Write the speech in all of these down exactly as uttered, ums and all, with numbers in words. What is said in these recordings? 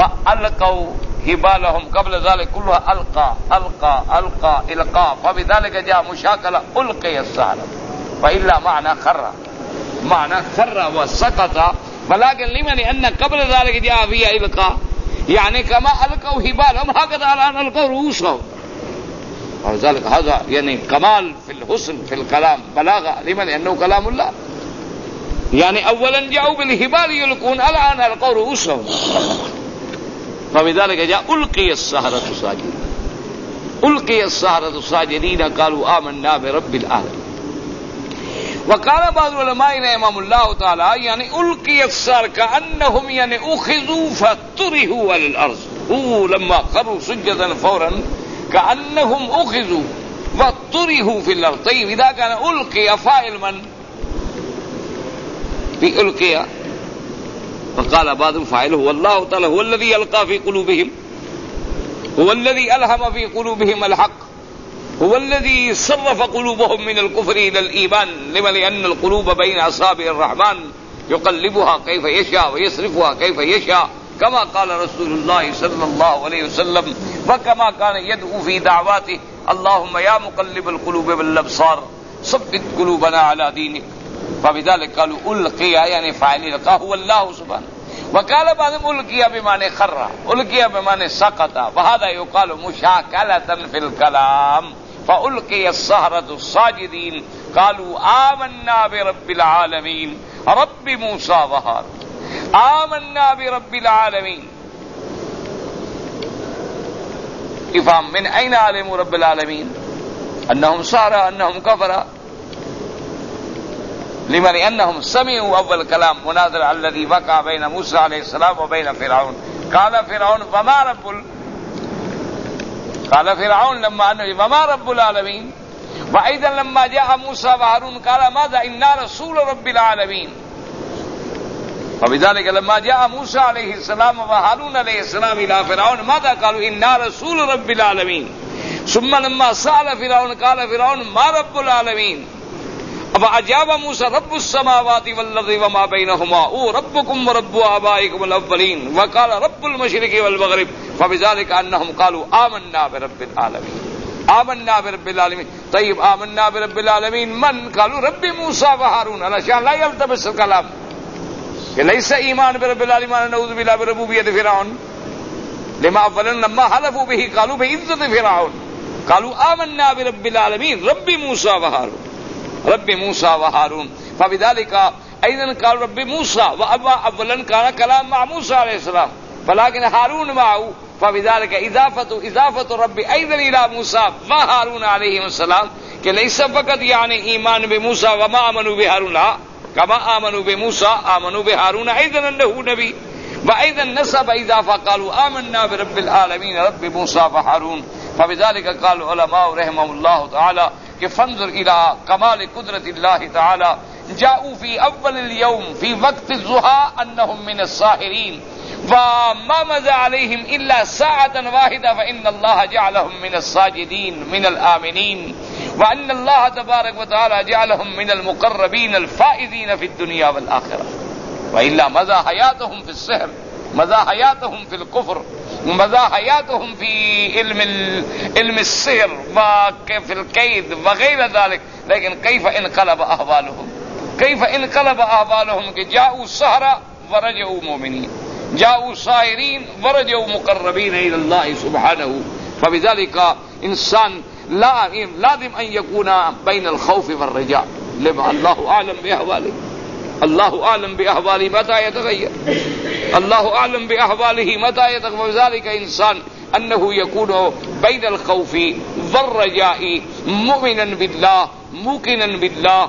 فألقوا حبالهم قبل ذلك كلها ألقى ألقى ألقى إلقاء، فبذلك جاء مشاكلة ألقي السحرة، وإلا معنى خر، معنى خر وسقط، ولكن لمن أن قبل ذلك جاء فيها إلقاء، يعني كما ألقوا حبالهم هكذا الآن ألقوا رؤوسهم، وذلك هذا يعني كمال في الحسن في الكلام، بلاغة، لمن أنه كلام الله. يعني أولا جاءوا بالحبال يلقون، الآن ألقوا رؤوسهم، فبذلك جاء ألقي السحرة ساجدين، ألقي السحرة ساجدين قالوا آمنا برب العالمين. وقال بعض العلماء رحمهم الله تعالى يعني ألقي السحرة كأنهم يعني أخذوا فطرحوا على الأرض، هو لما خروا سجدا فورا كأنهم أخذوا فطرحوا في الأرض. طيب إذا كان ألقي فاعل من؟ في ألقي، فقال بعضهم فاعله هو الله تعالى، هو الذي يلقى في قلوبهم، هو الذي ألهم في قلوبهم الحق، هو الذي صرف قلوبهم من الكفر إلى الإيمان، لما لأن القلوب بين أصابع الرحمن يقلبها كيف يشاء ويصرفها كيف يشاء، كما قال رسول الله صلى الله عليه وسلم، وكما كان يدعو في دعواته اللهم يا مقلب القلوب والأبصار ثبت قلوبنا على دينك. فبذلك قالوا ألقي يعني فاعل القى هو الله سبحانه. وقال بعضهم ألقي بمعنى خر، ألقي بمعنى سقط، وهذا يقال مشاكلة في الكلام. فألقي السحرة الساجدين قالوا آمنا برب العالمين رب موسى وهارون، آمنا برب العالمين. افهم من أين علموا رب العالمين؟ أنهم سحرة، أنهم كفرة، لما لأنهم سمعوا أول كلام مناظرة الذي وقع بين موسى عليه السلام وبين فرعون. قال فرعون وما رب ال... قال فرعون لما أنه وما رب العالمين. وأيضا لما جاء موسى وهارون قال ماذا إنا رسول رب العالمين. وبذلك لما جاء موسى عليه السلام وهارون عليه السلام إلى فرعون ماذا قالوا إنا رسول رب العالمين. ثم لما سأل فرعون قال فرعون ما رب العالمين. فأجاب موسى رب السماوات والأرض وما بينهما هو ربكم ورب آبائكم الأولين. وقال رب المشرق والمغرب. فبذلك أنهم قالوا آمنا برب العالمين، آمنا برب العالمين. طيب آمنا برب العالمين من؟ قالوا رب موسى وهارون، علشان لا يلتبس الكلام، ليس إيمان برب العالمين نعوذ بالله بربوبية فرعون. لما أولا لما حلفوا به قالوا بعزة فرعون، قالوا آمنا برب العالمين رب موسى وهارون، رب موسى وهارون. فبذلك أيضا قال رب موسى، وأولا كان كلام مع موسى عليه السلام ولكن هارون معه. فبذلك إضافة إضافة رب أيضا إلى موسى وهارون عليهم السلام، کہ ليس فقط يعني إيمان بموسى وما آمنوا بهارون، لا كما آمنوا بموسى آمنوا بهارون أيضا أنه نبي. وأيضا نسب إضافة قالوا آمنا برب العالمين رب موسى وهارون. فبذلك قال العلماء رحمهم الله تعالى کہ فانظر إلى كمال قدرة الله تعالى جاءوا في أول اليوم في وقت الضحى أنهم من الساحرين وما مضى عليهم إلا ساعة واحدة فإن الله جعلهم من الساجدين من الآمنين، وأن الله تبارك وتعالى جعلهم من المقربين الفائزين في الدنيا والآخرة. وإلا مضى حياتهم في السحر، مضى حياتهم في الكفر، مضى حياتهم في علم علم السحر وفي الكيد وغير ذلك. لكن كيف انقلب أحوالهم، كيف انقلب أحوالهم کہ جاءوا سحرة ورجعوا مؤمنين، جاءوا ساحرين ورجعوا مقربين إلى الله سبحانه. فبذلك إنسان لا لازم أن يكون بين الخوف والرجاء. لما الله أعلم بأحواله، الله أعلم بأحواله متى يتغير، الله أعلم بأحواله متى يتغير. وذلك إنسان أنه يكون بين الخوف والرجاء مؤمنا بالله موقنا بالله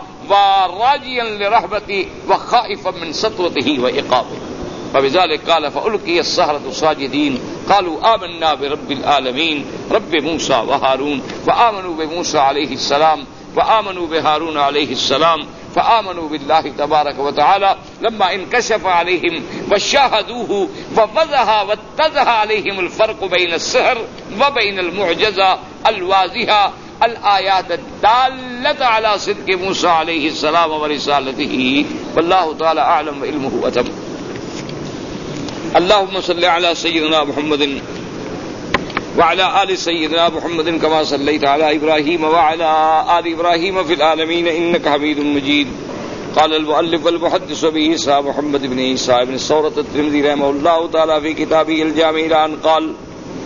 وراجيا لرحمته وخائفا من سطوته وعقابه. فبذلك قال فألقي السحرة ساجدين قالوا آمنا برب العالمين رب موسى وهارون. فآمنوا بموسى عليه السلام وآمنوا بهارون عليه السلام فآمنوا بالله تبارك وتعالى لما انكشف عليهم وشاهدوه ووضح واتضح عليهم الفرق بين السحر وبين المعجزة الواضحة الآيات الدالة على صدق موسى عليه السلام ورسالته. والله تعالى أعلم وعلمه أتم. اللهم صل على سيدنا محمد وعلى آل سيدنا محمد كما صليت على إبراهيم وعلى آل إبراهيم في العالمين إنك حميد مجيد. قال المؤلف والمحدث أبي عيسى محمد بن عيسى بن ثورة الترمذي رحمه الله تعالى في كتابه الجامع إلى أن قال: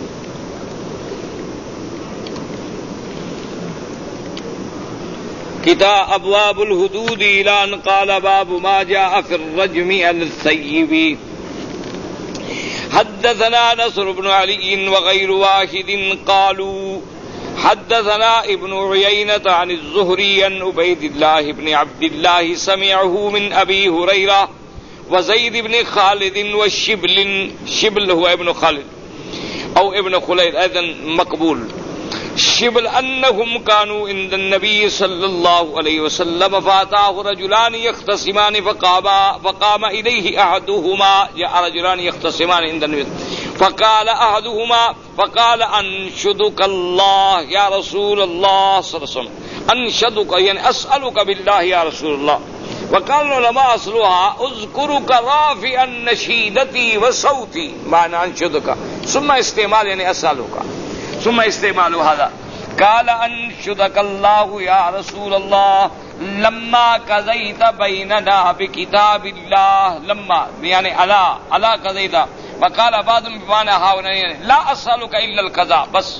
كتاب أبواب الحدود إلى أن قال: باب ما جاء في الرجم على الثيب. حدثنا نصر بن علي وغير واحد قالوا حدثنا ابن عيينة عن الزهري عن عبيد الله بن عبد الله سمعه من أبي هريرة وزيد بن خالد والشبل، شبل هو ابن خالد أو ابن خليل أيضا مقبول، شبل أنهم كانوا عند النبي صلى الله عليه وسلم فأتاه رجلان يختصمان فقام, فقام إليه أحدهما. جاء رجلان يختصمان عند النبي فقال أحدهما فقال: أنشدك الله يا رسول الله صلى الله عليه وسلم، أنشدك يعني أسألك بالله يا رسول الله. وقال العلماء أصلها أذكرك رافعا نشيدتي وصوتي، معنى أنشدك، ثم استعمال يعني أسألك، ثم استعمال هذا. قال: أنشدك الله يا رسول الله لما قضيت بيننا بكتاب الله، لما يعني ألا ألا قضيت. وقال بعضهم بمعنى هاونا لا أسألك إلا القضاء بس.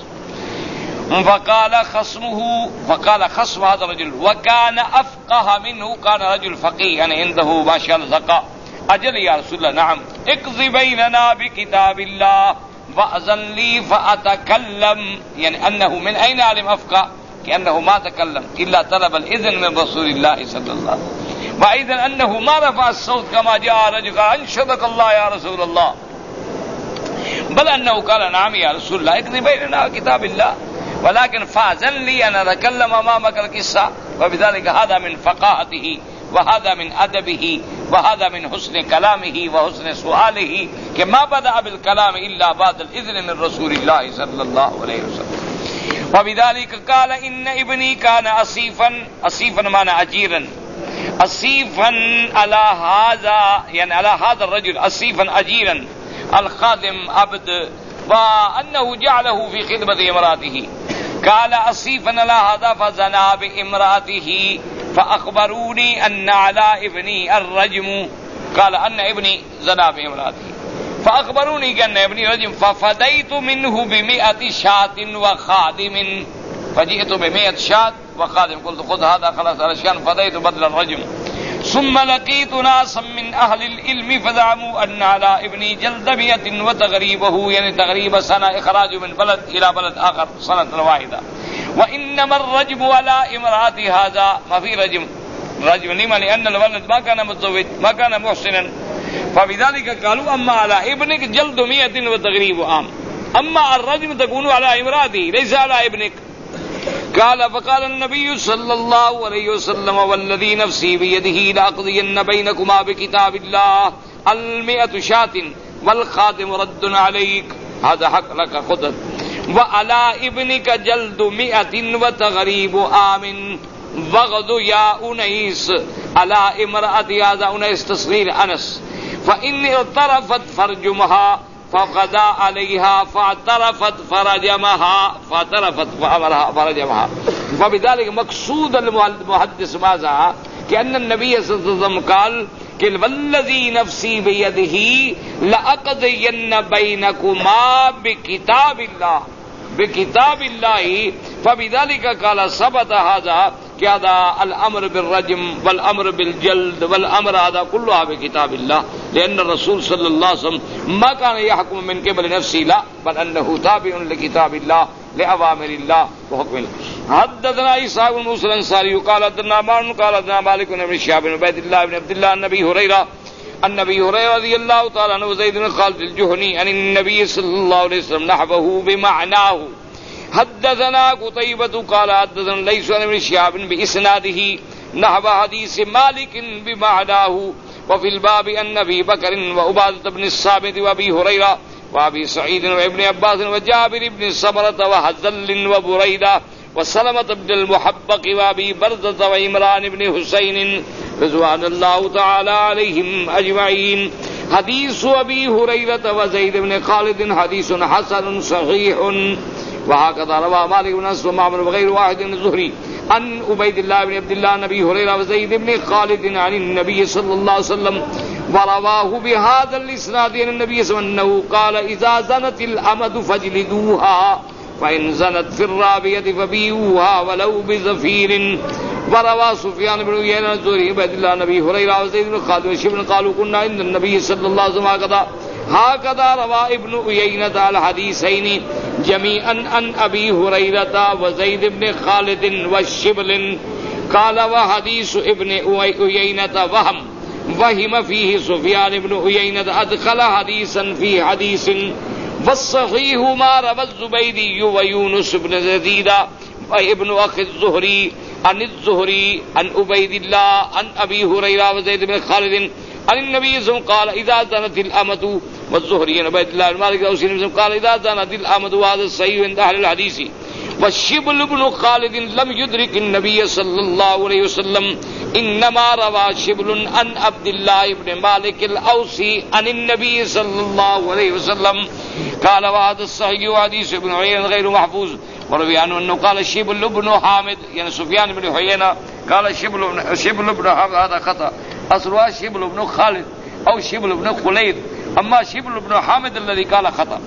فقال خصمه، فقال خصم هذا الرجل وكان أفقه منه، كان رجل فقيه يعني عنده ما شاء الله ذكاء. أجل يا رسول الله، نعم، اقضي بيننا بكتاب الله فأذن لي فأتكلم. يعني أنه من أين علم أفقه؟ كأنه ما تكلم إلا طلب الإذن من رسول الله صلى الله عليه وسلم. وأيضا أنه ما رفع الصوت كما جاء رجل قال: أنشدك الله يا رسول الله، بل أنه قال: نعم يا رسول الله اقضي بيننا كتاب الله، ولكن فأذن لي أن أتكلم أمامك القصة. وبذلك هذا من فقاهته وهذا من أدبه وهذا من حسن كلامه وحسن سؤاله، کہ ما بدأ بالكلام إلا بعد الإذن من رسول الله صلى الله عليه وسلم. وبذلك قال: إن ابني كان أصيفا، أصيفا معنى أجيرا، أصيفا على هذا يعني على هذا الرجل، أصيفا أجيرا الخادم عبد، وأنه جعله في خدمة امرأته. قال: أصيفا على هذا فزنا بامرأته فأخبروني أن على ابني الرجم. قال: أن ابني زنا بامرأته فأخبروني أن ابني رجم، ففديت منه بمئة شاة وخادم، فجئت بمئة شاة وخادم، قلت خذ هذا خلاص علشان فديت بدل الرجم. ثم لقيت ناسا من أهل العلم فزعموا أن على ابني جلد مئة وتغريبه يعني تغريب سنة، إخراج من بلد إلى بلد آخر سنة واحدة. وإنما الرجم على امرأة هذا، ما في رجم، رجم لما؟ لأن الولد ما كان متزوج ما كان محسنا. فبذلك قالوا: أما على ابنك جلد مئة وتغريب عام، أما الرجم تكون على امرأته ليس على ابنك. قال: فقال النبي صلى الله عليه وسلم: والذي نفسي بيده لأقضين بينكما بكتاب الله، المئة شاة والخادم رد عليك، هذا حق لك خذ. وعلى ابنك جلد مئة وتغريب عام. وغض يا أنيس على امرأة هذا، أنيس تصغير أنس، فإن اعترفت فرجمها فقضى عليها فاعترفت فرجمها، فاعترفت فأمرها فرجمها. فبذلك مقصود المحدث ماذا؟ كأن النبي صلى الله عليه وسلم قال: والذي نفسي بيده لأقضين بينكما بكتاب الله، بكتاب الله. فبذلك قال ثبت هذا کہ هذا الأمر بالرجم والأمر بالجلد والأمر هذا كلها بكتاب الله، لأن الرسول صلى الله عليه وسلم ما كان يحكم من قبل نفسه، لا، بل أنه تابع لكتاب الله لأوامر الله وحكم الله. حدثنا عيسى بن موسى الأنصاري قال حدثنا مالك قال حدثنا مالك بن شهاب بن عبيد الله بن عبد الله عن أبي هريرة عن أبي هريرة رضي الله تعالى عنه وزيد بن خالد الجهني عن النبي صلى الله عليه وسلم نحوه بمعناه. حدثنا قتيبة قال حدثنا ليس عن ابن شهاب بإسناده نحو حديث مالك بمعناه. وفي الباب عن أبي بكر وعبادة بن الصامت وأبي هريرة وأبي سعيد وابن عباس وجابر بن سمرة وحزل وبريدة وسلمة بن المحبق وأبي برزة وعمران بن حسين رضوان الله تعالى عليهم أجمعين. حدیث ابی ہریرہ وزید بن خالد حدیث حسن صحیح وهكذا روى مالك بن انس ومعمر وغير واحد من الزهري عن عبيد الله بن عبد الله نبي هريره وزيد بن خالد عن النبي صلى الله عليه وسلم ورواه بهذا الاسناد عن النبي صلى الله عليه وسلم قال اذا زنت الامد فاجلدوها فان زنت في الرابيه فبيعوها ولو بزفير وروى سفيان بن عيينة الزهري عبيد الله نبي هريره وزيد بن خالد وشبن قالوا كنا عند النبي صلى الله عليه وسلم هكذا هكذا روى ابن عيينة الحديثين جميعا عن ابي هريره وزيد بن خالد والشبل قال وحديث ابن عيينة وهم وهم فيه سفيان بن عيينة ادخل حديثا في حديث والصحيح ما روى الزبيدي ويونس بن يزيد وابن اخي الزهري عن الزهري عن عبيد الله عن ابي هريره وزيد بن خالد عن النبي صلى الله عليه وسلم قال اذا زنت الامة والزهري عن عبيد الله بن مالك وسلم قال اذا زنت الامة وهذا الصحيح عند اهل الحديث والشبل بن خالد لم يدرك النبي صلى الله عليه وسلم انما روى شبل عن عبد الله بن مالك الاوسي عن النبي صلى الله عليه وسلم قال وهذا الصحيح حديث ابن عيينة غير محفوظ وروي عنه انه قال شبل بن حامد يعني سفيان بن عيينة قال شبل شبل بن حامد هذا خطأ اصلها شبل بن خالد او شبل بن خليد اما شبل بن حامد الذي قال خطأ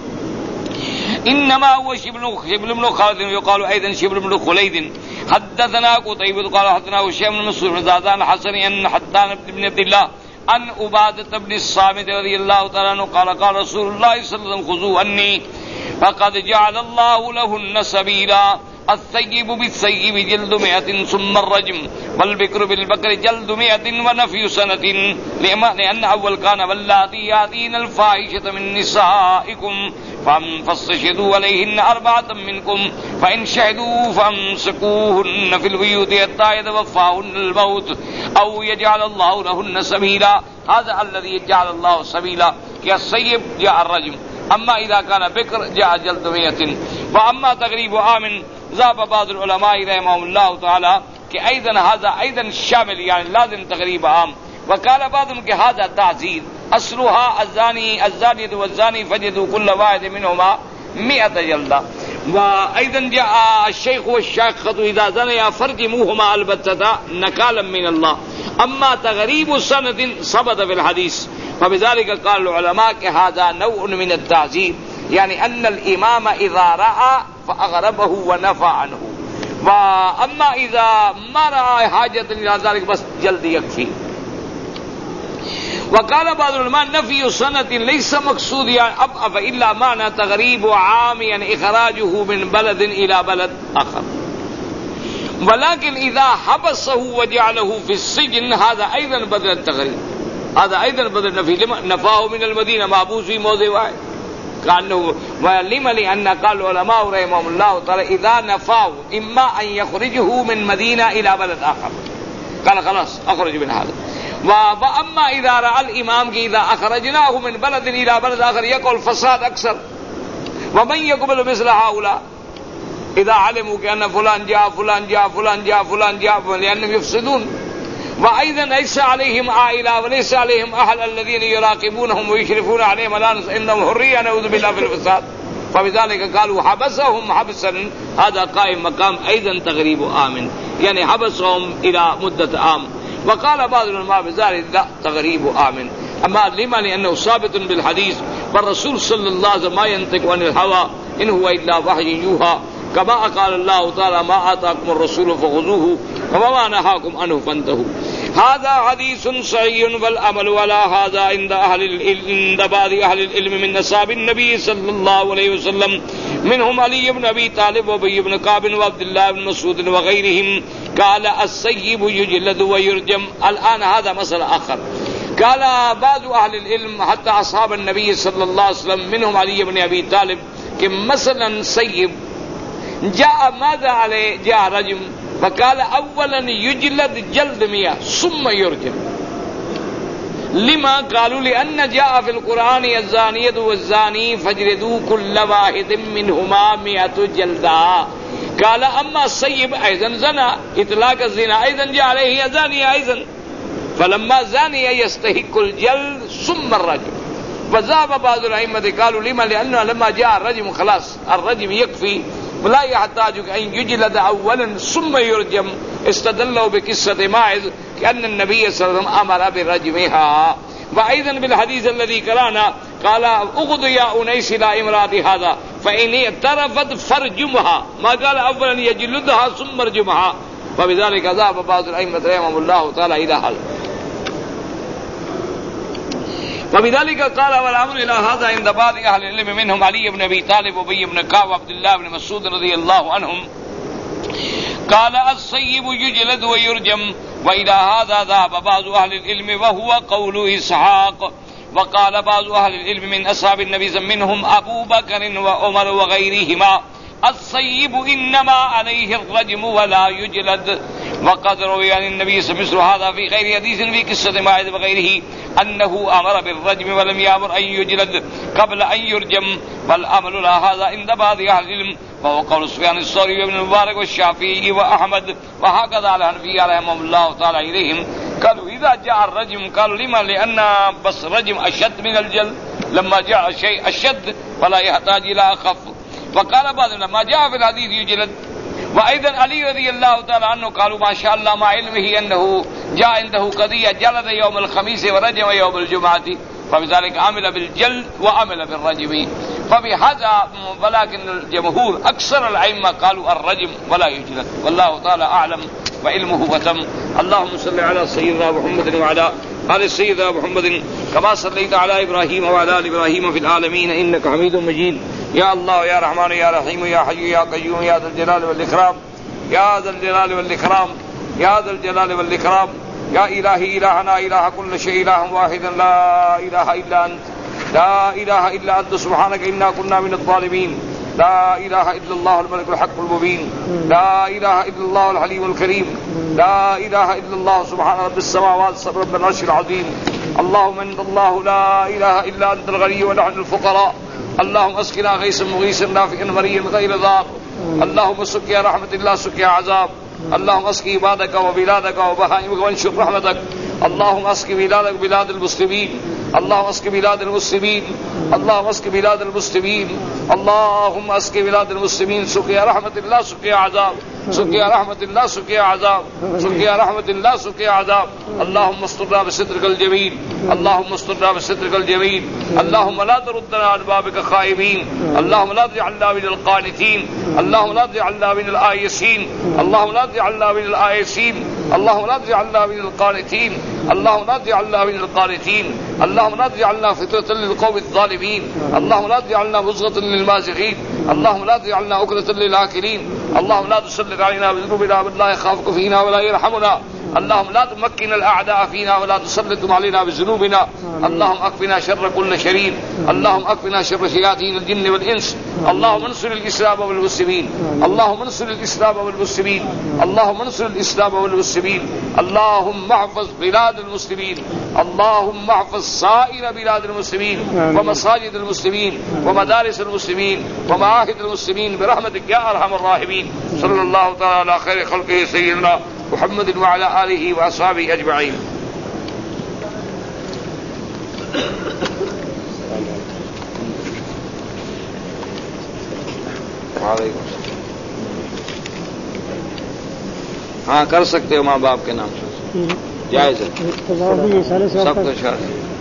انما هو شبل شبل بن خالد يقال ايضا شبل بن خليد حدثنا قتيبة قال حدثنا هشام بن مسعود بن زادان الحسن ان حدان بن عبد الله عن عبادة بن الصامت رضي الله تعالى عنه قال قال رسول الله صلى الله عليه وسلم خذوا عني فقد جعل الله لهن سبيلا الثيب بالثيب جلد مئة ثم الرجم والبكر بالبكر جلد مئة ونفي سنة لأن أول كان واللاتي يأتين الفاحشة من نسائكم فاستشهدوا عليهن أربعة منكم فإن شهدوا فامسكوهن في البيوت حتى يتوفاهن الموت أو يجعل الله لهن سبيلا هذا الذي جعل الله سبيلا كالثيب جاء الرجم اما اذا كان بكر جاء جلد مئة واما تغريب عام ذهب بعض العلماء رحمهم الله تعالى کہ ايضا هذا ايضا شامل يعني لازم تغريب عام وقال بعضهم کہ هذا تعزير اصلها الزاني الزانية والزاني فجدوا كل واحد منهما مئة جلدة وايضا جاء الشيخ والشيخة اذا زنيا فرجموهما البتة نكالا من الله اما تغريب سنة ثبت في الحديث فبذلك قال العلماء کہ هذا نوع من التعزير يعني ان الامام اذا راى فاغربه ونفى عنه واما اذا ما راى حاجة الى ذلك بس جلد يكفي. وقال بعض العلماء نفي سنة ليس مقصود يعني اب الا معنى تغريب عام يعني اخراجه من بلد الى بلد اخر ولكن اذا حبسه وجعله في السجن هذا ايضا بدل التغريب هذا ايضا بدل نفي لما نفاه من المدينه محبوس في موضع واحد كانه ولما لان قال العلماء رحمهم الله تعالى اذا نفاه اما ان يخرجه من مدينه الى بلد اخر قال خلاص اخرج من هذا واما اذا راى الامام اذا اخرجناه من بلد الى بلد اخر يقول فساد اكثر ومن يقبل مثل هؤلاء اذا علموا كان فلان جاء فلان جاء فلان جاء فلان جاء لانهم يفسدون وايضا ليس عليهم عائله وليس عليهم اهل الذين يراقبونهم ويشرفون عليهم انهم حريه نعوذ بالله في الفساد فبذلك قالوا حبسهم حبسا هذا قائم مقام ايضا تغريب عام يعني حبسهم الى مده عام. وقال بعض العلماء بذلك لا تغريب عام اما لما لانه ثابت بالحديث والرسول صلى الله عليه وسلم ما ينطق عن الهوى ان هو الا وحي يوحى كما قال الله تعالى ما آتاكم الرسول فخذوه وما نهاكم عنه فانتهوا. هذا حديث صحيح والعمل على هذا عند أهل عند بعض أهل العلم من نساب النبي صلى الله عليه وسلم منهم علي بن أبي طالب وأبي بن كعب وعبد الله بن مسعود وغيرهم قال السيب يجلد ويرجم. الآن هذا مسألة آخر. قال بعض أهل العلم حتى أصحاب النبي صلى الله عليه وسلم منهم علي بن أبي طالب کہ مثلا سيب جاء ماذا عليه جاء رجم فقال اولا يجلد جلد مئة ثم يرجم. لما قالوا لان جاء في القرآن الزانية والزاني فاجلدوا كل واحد منهما مئة جلدة. قال اما السيب ايضا زنا اطلاق الزنا ايضا جاء عليه زانية ايضا فلما زاني يستحق الجلد ثم الرجم. وذهب بعض الأئمة قالوا لما لأنه لما جاء الرجم خلاص الرجم يكفي ولا يحتاج أن يجلد أولا ثم يرجم. استدلوا بقصة ماعز كأن النبي صلى الله عليه وسلم أمر برجمها. وأيضا بالحديث الذي قرأنا قال اغض يا أنيس إلى امرأة هذا فإن اعترفت فارجمها، ما قال أولا يجلدها ثم ارجمها. وبذلك ذهب بعض الأئمة رحمهم الله تعالى إلى هذا. وبذلك قال والأمر إلى هذا عند بعض أهل العلم منهم علي بن أبي طالب وأبي بن كعب وعبد الله بن مسعود رضي الله عنهم قال الصيب يجلد ويرجم. وإلى هذا ذهب بعض أهل العلم وهو قول إسحاق. وقال بعض أهل العلم من أصحاب النبي منهم أبو بكر وعمر وغيرهما الصيب إنما عليه الرجم ولا يجلد. وقد روي عن النبي صلى الله عليه وسلم هذا في غير حديث في قصة ماعز وغيره أنه أمر بالرجم ولم يأمر أن يجلد قبل أن يرجم. والأمر على هذا عند بعض أهل العلم وهو قول سفيان الثوري وابن المبارك والشافعي وأحمد وهكذا على الحنفية رحمهم الله تعالى إليهم. قالوا إذا جاء الرجم قالوا لما لأن بس رجم أشد من الجلد لما جاء شيء أشد ولا يحتاج إلى أخف. وقال بعض لما جاء في الحديث يجلد. وأيضا علي رضي الله تعالى عنه قالوا ما شاء الله مع علمه أنه جاء عنده قضية جلد يوم الخميس ورجم يوم الجمعة فبذلك عمل بالجلد وعمل بالرجم. فبهذا ولكن الجمهور أكثر الأئمة قالوا الرجم ولا يجلد والله تعالى أعلم وعلمه وتم. اللهم صل على سيدنا محمد وعلى آل سيدنا محمد كما صليت على إبراهيم وعلى آل إبراهيم في العالمين إنك حميد مجيد. يا الله يا رحمن يا رحيم يا حي يا قيوم يا ذا الجلال والإكرام يا ذا الجلال والإكرام يا ذا الجلال والإكرام يا إلهي إلهنا إله كل شيء إله واحد لا إله إلا أنت لا إله إلا أنت سبحانك إنا كنا من الظالمين. لا إله إلا الله الملك الحق المبين. لا إله إلا الله الحليم الكريم. لا إله إلا الله سبحان رب السماوات رب العرش العظيم. اللهم أنت الله لا إله إلا أنت الغني ونحن الفقراء. اللهم اسقنا غيثا مغيثا نافعا مريا غير ضار. اللهم سقيا رحمة الله سقيا عذاب. اللهم اسقي عبادك وبلادك وبهائمك وانشر رحمتك. اللهم اسقي بلادك بلاد المسلمين. اللهم اسق بلاد المسلمين. اللهم اسق بلاد المسلمين. اللهم اسق بلاد المسلمين سقيا رحمة الله سقيا عذاب. سقيا رحمة الله سقيا عذاب. سقيا رحمة الله سقيا عذاب. اللهم استرنا بسترك الجميل. اللهم استرنا بسترك الجميل. اللهم لا تردنا عن بابك خائبين. اللهم لا تجعلنا من القانتين. اللهم لا تجعلنا من الآيسين. اللهم لا تجعلنا من الآيسين. اللهم لا تجعلنا من القانتين. اللهم لا تجعلنا من القانتين. اللهم لا تجعلنا فتنة للقوم الظالمين. اللهم لا تجعلنا مزغة للمازغين. اللهم لا تجعلنا أكلة للآكلين. اللهم لا تسلط علينا بذنوبنا من لا يخافك فينا ولا يرحمنا. اللهم لا تمكن الأعداء فينا ولا تسلطهم علينا بذنوبنا. اللهم أكفنا شر كل شرير. اللهم أكفنا شر شياطين الجن والإنس. اللهم انصر الإسلام والمسلمين. اللهم انصر الإسلام والمسلمين. اللهم انصر الإسلام والمسلمين. اللهم احفظ بلاد المسلمين. اللهم احفظ سائر بلاد المسلمين ومساجد المسلمين ومدارس المسلمين ومعاهد المسلمين برحمتك يا أرحم الراحمين. صلى الله تعالى على خير خلقه سيدنا محمد وعلى آله وأصحابه أجمعين. ہاں کر سکتے ہو ماں باپ کے نام سے جائز ہے سب کچھ.